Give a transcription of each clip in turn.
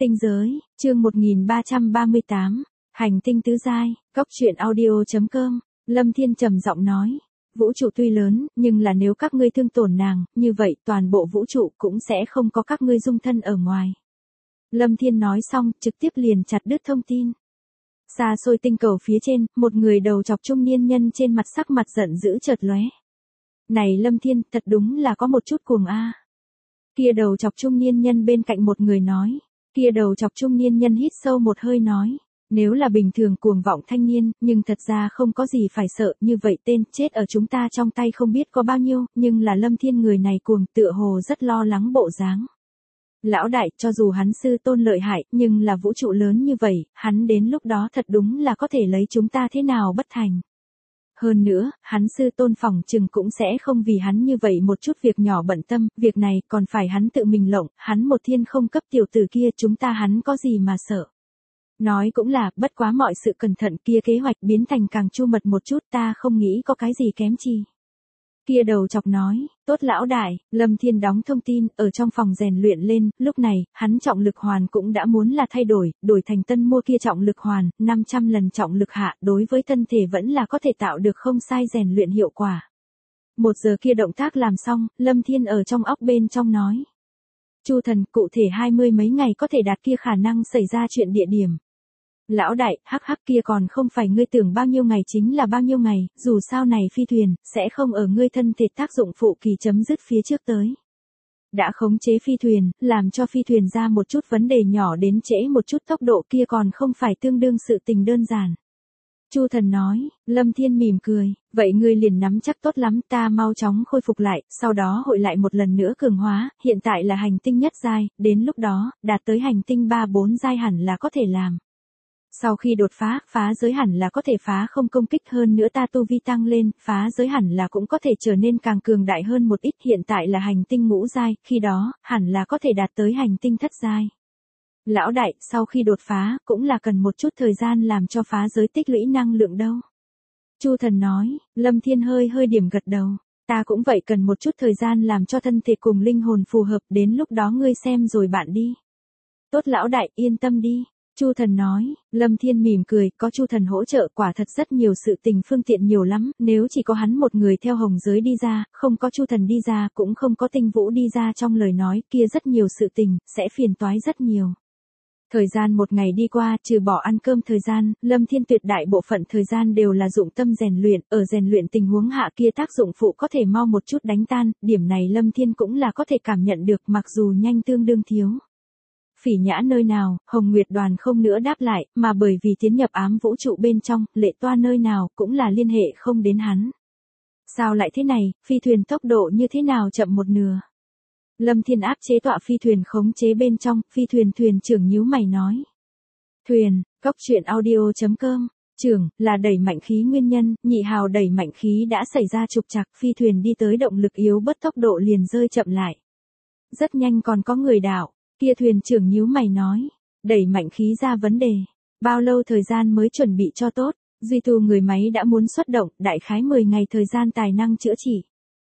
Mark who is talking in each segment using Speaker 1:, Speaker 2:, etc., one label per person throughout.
Speaker 1: Tinh giới, chương 1338, hành tinh tứ giai, góc truyện audio.com, Lâm Thiên trầm giọng nói. Vũ trụ tuy lớn, nhưng là nếu các ngươi thương tổn nàng, như vậy toàn bộ vũ trụ cũng sẽ không có các ngươi dung thân ở ngoài. Lâm Thiên nói xong, trực tiếp liền chặt đứt thông tin. Xa xôi tinh cầu phía trên, một người đầu chọc trung niên nhân trên mặt sắc mặt giận dữ chợt lóe. Này Lâm Thiên, thật đúng là có một chút cuồng a. Kia đầu chọc trung niên nhân bên cạnh một người nói. Kia đầu chọc trung niên nhân hít sâu một hơi nói. Nếu là bình thường cuồng vọng thanh niên, nhưng thật ra không có gì phải sợ, như vậy tên chết ở chúng ta trong tay không biết có bao nhiêu, nhưng là Lâm Thiên người này cuồng tựa hồ rất lo lắng bộ dáng. Lão đại, cho dù hắn sư tôn lợi hại, nhưng là vũ trụ lớn như vậy, hắn đến lúc đó thật đúng là có thể lấy chúng ta thế nào bất thành. Hơn nữa, hắn sư tôn phòng chừng cũng sẽ không vì hắn như vậy một chút việc nhỏ bận tâm, việc này còn phải hắn tự mình lộng, hắn một thiên không cấp tiểu tử kia chúng ta hắn có gì mà sợ. Nói cũng là, bất quá mọi sự cẩn thận kia kế hoạch biến thành càng chu mật một chút ta không nghĩ có cái gì kém chi. Kia đầu chọc nói, tốt lão đại, Lâm Thiên đóng thông tin, ở trong phòng rèn luyện lên, lúc này, hắn trọng lực hoàn cũng đã muốn là thay đổi thành tân mua kia trọng lực hoàn, 500 lần trọng lực hạ, đối với thân thể vẫn là có thể tạo được không sai rèn luyện hiệu quả. 1 giờ kia động tác làm xong, Lâm Thiên ở trong óc bên trong nói. Chu thần, cụ thể 20 mấy ngày có thể đạt kia khả năng xảy ra chuyện địa điểm. Lão đại, hắc hắc kia còn không phải ngươi tưởng bao nhiêu ngày chính là bao nhiêu ngày, dù sao này phi thuyền, sẽ không ở ngươi thân thể tác dụng phụ kỳ chấm dứt phía trước tới. Đã khống chế phi thuyền, làm cho phi thuyền ra một chút vấn đề nhỏ đến trễ một chút tốc độ kia còn không phải tương đương sự tình đơn giản. Chu thần nói, Lâm Thiên mỉm cười, vậy ngươi liền nắm chắc tốt lắm ta mau chóng khôi phục lại, sau đó hội lại một lần nữa cường hóa, hiện tại là hành tinh nhất giai, đến lúc đó, đạt tới hành tinh 3-4 giai hẳn là có thể làm. Sau khi đột phá giới hẳn là có thể phá không công kích hơn nữa ta tu vi tăng lên, phá giới hẳn là cũng có thể trở nên càng cường đại hơn một ít, hiện tại là hành tinh ngũ giai, khi đó, hẳn là có thể đạt tới hành tinh thất giai. Lão đại, sau khi đột phá, cũng là cần một chút thời gian làm cho phá giới tích lũy năng lượng đâu. Chu thần nói, Lâm Thiên hơi điểm gật đầu, ta cũng vậy cần một chút thời gian làm cho thân thể cùng linh hồn phù hợp, đến lúc đó ngươi xem rồi bạn đi. Tốt lão đại, yên tâm đi. Chu thần nói, Lâm Thiên mỉm cười, có Chu thần hỗ trợ quả thật rất nhiều sự tình phương tiện nhiều lắm, nếu chỉ có hắn một người theo hồng giới đi ra, không có Chu thần đi ra, cũng không có tinh vũ đi ra trong lời nói, kia rất nhiều sự tình, sẽ phiền toái rất nhiều. Thời gian một ngày đi qua, trừ bỏ ăn cơm thời gian, Lâm Thiên tuyệt đại bộ phận thời gian đều là dụng tâm rèn luyện, ở rèn luyện tình huống hạ kia tác dụng phụ có thể mau một chút đánh tan, điểm này Lâm Thiên cũng là có thể cảm nhận được mặc dù nhanh tương đương thiếu. Phỉ Nhã nơi nào, Hồng Nguyệt đoàn không nữa đáp lại, mà bởi vì tiến nhập ám vũ trụ bên trong, Lệ Toa nơi nào, cũng là liên hệ không đến hắn. Sao lại thế này, phi thuyền tốc độ như thế nào chậm một nửa. Lâm Thiên áp chế tọa phi thuyền khống chế bên trong, phi thuyền thuyền trưởng nhíu mày nói. Thuyền, góc truyện audio.com, trưởng, là đẩy mạnh khí nguyên nhân, nhị hào đẩy mạnh khí đã xảy ra trục trặc, phi thuyền đi tới động lực yếu bất tốc độ liền rơi chậm lại. Rất nhanh còn có người đảo. Kia thuyền trưởng nhíu mày nói, đẩy mạnh khí ra vấn đề, bao lâu thời gian mới chuẩn bị cho tốt, duy tu người máy đã muốn xuất động, đại khái 10 ngày thời gian tài năng chữa trị.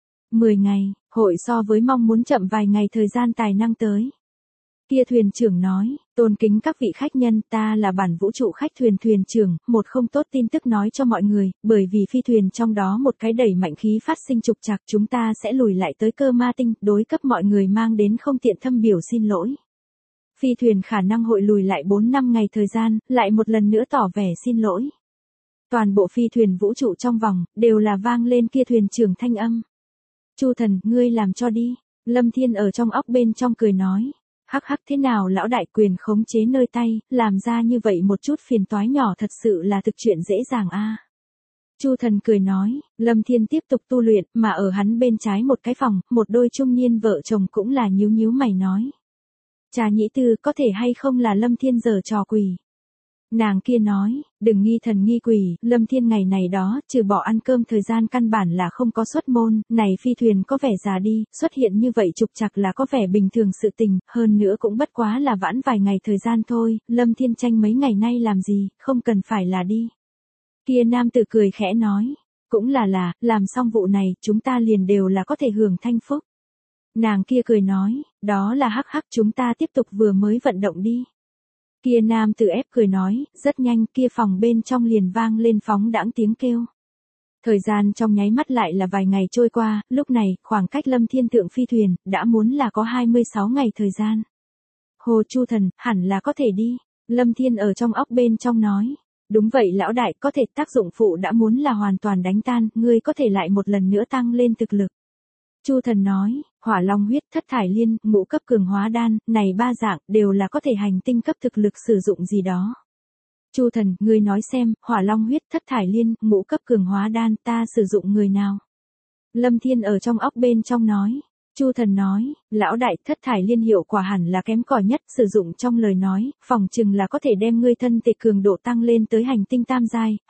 Speaker 1: 10 ngày, hội so với mong muốn chậm vài ngày thời gian tài năng tới. Kia thuyền trưởng nói, tôn kính các vị khách nhân, ta là bản vũ trụ khách thuyền thuyền trưởng, một không tốt tin tức nói cho mọi người, bởi vì phi thuyền trong đó một cái đẩy mạnh khí phát sinh trục trặc chúng ta sẽ lùi lại tới cơ ma tinh, đối cấp mọi người mang đến không tiện thâm biểu xin lỗi. Phi thuyền khả năng hội lùi lại 4-5 ngày thời gian, lại một lần nữa tỏ vẻ xin lỗi. Toàn bộ phi thuyền vũ trụ trong vòng, đều là vang lên kia thuyền trưởng thanh âm. Chu thần, ngươi làm cho đi. Lâm Thiên ở trong óc bên trong cười nói. Hắc hắc thế nào lão đại quyền khống chế nơi tay, làm ra như vậy một chút phiền toái nhỏ thật sự là thực chuyện dễ dàng a. Chu thần cười nói, Lâm Thiên tiếp tục tu luyện, mà ở hắn bên trái một cái phòng, một đôi trung niên vợ chồng cũng là nhíu mày nói. Trà nhĩ tư có thể hay không là Lâm Thiên giở trò quỷ. Nàng kia nói, đừng nghi thần nghi quỷ, Lâm Thiên ngày này đó, trừ bỏ ăn cơm thời gian căn bản là không có xuất môn, này phi thuyền có vẻ già đi, xuất hiện như vậy trục trặc là có vẻ bình thường sự tình, hơn nữa cũng bất quá là vãn vài ngày thời gian thôi, Lâm Thiên tranh mấy ngày nay làm gì, không cần phải là đi. Kia nam tử cười khẽ nói, cũng là, làm xong vụ này, chúng ta liền đều là có thể hưởng thanh phúc. Nàng kia cười nói, đó là hắc hắc chúng ta tiếp tục vừa mới vận động đi. Kia nam tử ép cười nói, rất nhanh kia phòng bên trong liền vang lên phóng đãng tiếng kêu. Thời gian trong nháy mắt lại là vài ngày trôi qua, lúc này, khoảng cách Lâm Thiên thượng phi thuyền, đã muốn là có 26 ngày thời gian. Hồ Chu Thần, hẳn là có thể đi. Lâm Thiên ở trong óc bên trong nói. Đúng vậy lão đại, có thể tác dụng phụ đã muốn là hoàn toàn đánh tan, ngươi có thể lại một lần nữa tăng lên thực lực. Chu Thần nói, hỏa long huyết, thất thải liên, ngũ cấp cường hóa đan, này ba dạng, đều là có thể hành tinh cấp thực lực sử dụng gì đó. Chu Thần, ngươi nói xem, hỏa long huyết, thất thải liên, ngũ cấp cường hóa đan, ta sử dụng người nào? Lâm Thiên ở trong óc bên trong nói. Chu Thần nói, lão đại, thất thải liên hiệu quả hẳn là kém cỏi nhất, sử dụng trong lời nói, phòng chừng là có thể đem ngươi thân thể cường độ tăng lên tới hành tinh tam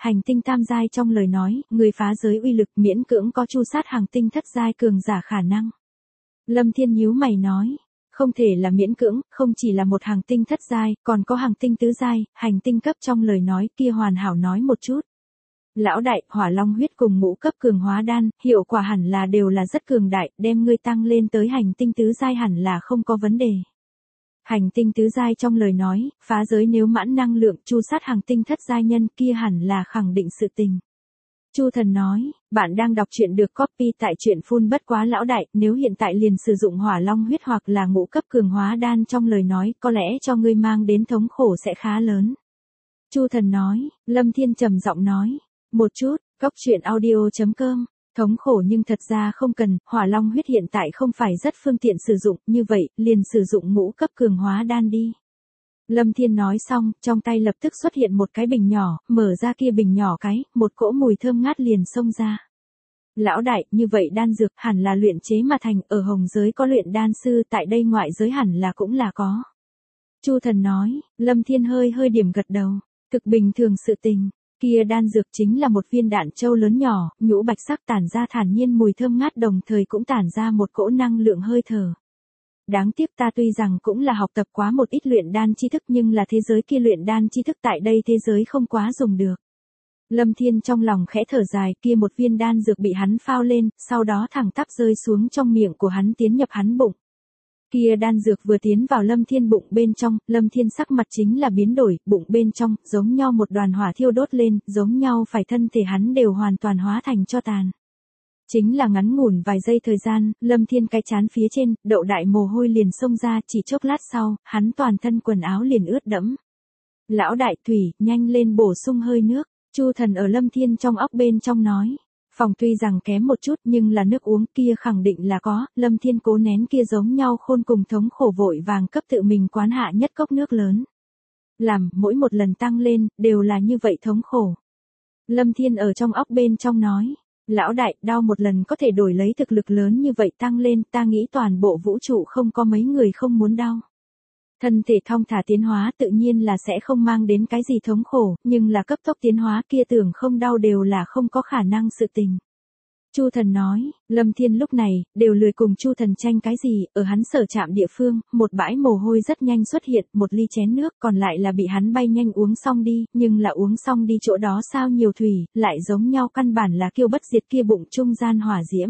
Speaker 1: giai trong lời nói, người phá giới uy lực miễn cưỡng có chu sát hành tinh thất giai cường giả khả năng. Lâm Thiên nhíu mày nói, không thể là miễn cưỡng, không chỉ là một hành tinh thất giai, còn có hành tinh tứ giai, hành tinh cấp trong lời nói kia hoàn hảo nói một chút. Lão đại, hỏa long huyết cùng ngũ cấp cường hóa đan, hiệu quả hẳn là đều là rất cường đại, đem ngươi tăng lên tới hành tinh tứ giai hẳn là không có vấn đề. Hành tinh tứ giai trong lời nói, phá giới nếu mãn năng lượng chu sát hành tinh thất giai nhân kia hẳn là khẳng định sự tình. Chu Thần nói, bạn đang đọc truyện được copy tại truyện phun bất quá lão đại, nếu hiện tại liền sử dụng hỏa long huyết hoặc là ngũ cấp cường hóa đan trong lời nói, có lẽ cho ngươi mang đến thống khổ sẽ khá lớn. Chu Thần nói, Lâm Thiên trầm giọng nói. Một chút, góc truyện audio.com, thống khổ nhưng thật ra không cần, hỏa long huyết hiện tại không phải rất phương tiện sử dụng, như vậy, liền sử dụng ngũ cấp cường hóa đan đi. Lâm Thiên nói xong, trong tay lập tức xuất hiện một cái bình nhỏ, mở ra kia bình nhỏ cái, một cỗ mùi thơm ngát liền xông ra. Lão đại, như vậy đan dược hẳn là luyện chế mà thành, ở hồng giới có luyện đan sư, tại đây ngoại giới hẳn là cũng là có. Chu Thần nói, Lâm Thiên hơi điểm gật đầu, thực bình thường sự tình. Kia đan dược chính là một viên đạn châu lớn nhỏ, nhũ bạch sắc tản ra thản nhiên mùi thơm ngát đồng thời cũng tản ra một cỗ năng lượng hơi thở. Đáng tiếc ta tuy rằng cũng là học tập quá một ít luyện đan tri thức nhưng là thế giới kia luyện đan tri thức tại đây thế giới không quá dùng được. Lâm Thiên trong lòng khẽ thở dài, kia một viên đan dược bị hắn phao lên, sau đó thẳng tắp rơi xuống trong miệng của hắn tiến nhập hắn bụng. Kia đan dược vừa tiến vào Lâm Thiên bụng bên trong, Lâm Thiên sắc mặt chính là biến đổi, bụng bên trong, giống nhau một đoàn hỏa thiêu đốt lên, giống nhau phải thân thể hắn đều hoàn toàn hóa thành tro tàn. Chính là ngắn ngủn vài giây thời gian, Lâm Thiên cái chán phía trên, đậu đại mồ hôi liền xông ra, chỉ chốc lát sau, hắn toàn thân quần áo liền ướt đẫm. Lão đại thủy, nhanh lên bổ sung hơi nước, Chu Thần ở Lâm Thiên trong óc bên trong nói. Phòng tuy rằng kém một chút nhưng là nước uống kia khẳng định là có, Lâm Thiên cố nén kia giống nhau khôn cùng thống khổ vội vàng cấp tự mình quán hạ nhất cốc nước lớn. Làm, mỗi một lần tăng lên, đều là như vậy thống khổ. Lâm Thiên ở trong óc bên trong nói, lão đại, đau một lần có thể đổi lấy thực lực lớn như vậy tăng lên, ta nghĩ toàn bộ vũ trụ không có mấy người không muốn đau. Thân thể thong thả tiến hóa tự nhiên là sẽ không mang đến cái gì thống khổ, nhưng là cấp tốc tiến hóa kia tưởng không đau đều là không có khả năng sự tình. Chu Thần nói, Lâm Thiên lúc này, đều lười cùng Chu Thần tranh cái gì, ở hắn sở chạm địa phương, một bãi mồ hôi rất nhanh xuất hiện, một ly chén nước còn lại là bị hắn bay nhanh uống xong đi, nhưng là uống xong đi chỗ đó sao nhiều thủy, lại giống nhau căn bản là kiêu bất diệt kia bụng trung gian hỏa diễm.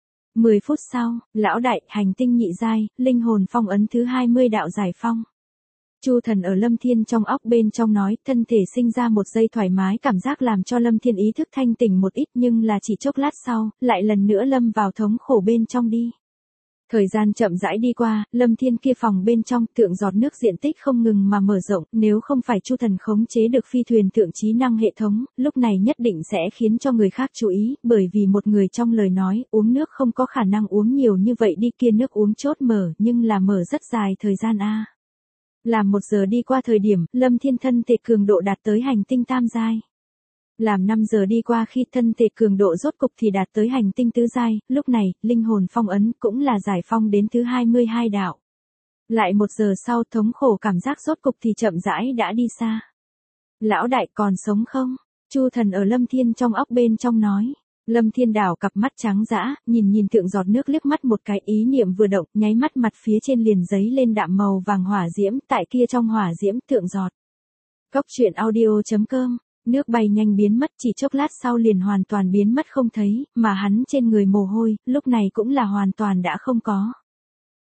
Speaker 1: 10 phút sau, lão đại, hành tinh nhị giai, linh hồn phong ấn thứ 20 đạo giải phong. Chu Thần ở Lâm Thiên trong óc bên trong nói, thân thể sinh ra một giây thoải mái cảm giác làm cho Lâm Thiên ý thức thanh tỉnh một ít nhưng là chỉ chốc lát sau, lại lần nữa lâm vào thống khổ bên trong đi. Thời gian chậm rãi đi qua, Lâm Thiên kia phòng bên trong, tượng giọt nước diện tích không ngừng mà mở rộng, nếu không phải Chu Thần khống chế được phi thuyền tượng trí năng hệ thống, lúc này nhất định sẽ khiến cho người khác chú ý, bởi vì một người trong lời nói, uống nước không có khả năng uống nhiều như vậy đi, kia nước uống chốt mở, nhưng là mở rất dài thời gian a. Làm 1 giờ đi qua thời điểm, Lâm Thiên thân thể cường độ đạt tới hành tinh tam giai. Làm 5 giờ đi qua khi thân thể cường độ rốt cục thì đạt tới hành tinh tứ giai, lúc này, linh hồn phong ấn cũng là giải phong đến thứ 22 đạo. Lại 1 giờ sau thống khổ cảm giác rốt cục thì chậm rãi đã đi xa. Lão đại còn sống không? Chu Thần ở Lâm Thiên trong óc bên trong nói. Lâm Thiên đảo cặp mắt trắng dã, nhìn tượng giọt nước liếc mắt một cái ý niệm vừa động, nháy mắt mặt phía trên liền giấy lên đạm màu vàng hỏa diễm, tại kia trong hỏa diễm tượng giọt. Góc truyện audio.com, nước bay nhanh biến mất chỉ chốc lát sau liền hoàn toàn biến mất không thấy, mà hắn trên người mồ hôi, lúc này cũng là hoàn toàn đã không có.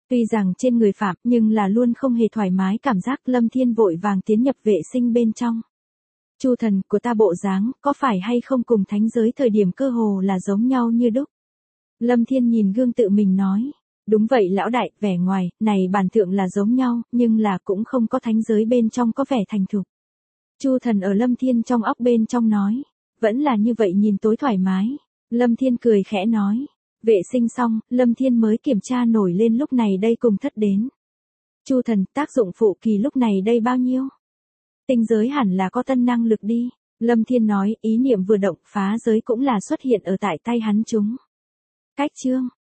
Speaker 1: Tuy rằng trên người Phạm nhưng là luôn không hề thoải mái cảm giác. Lâm Thiên vội vàng tiến nhập vệ sinh bên trong. Chu thần của ta bộ dáng có phải hay không cùng thánh giới thời điểm cơ hồ là giống nhau như đúc. Lâm Thiên nhìn gương tự mình nói. Đúng vậy lão đại, vẻ ngoài này bản thượng là giống nhau, nhưng là cũng không có thánh giới bên trong có vẻ thành thục. Chu thần ở Lâm Thiên trong óc bên trong nói. Vẫn là như vậy nhìn tối thoải mái. Lâm Thiên cười khẽ nói. Vệ sinh xong, Lâm Thiên mới kiểm tra nổi lên lúc này đây cùng thất đến. Chu thần, tác dụng phụ kỳ lúc này đây bao nhiêu? Tinh giới hẳn là có tân năng lực đi. Lâm Thiên nói, ý niệm vừa động, phá giới cũng là xuất hiện ở tại tay hắn chúng. Cách chương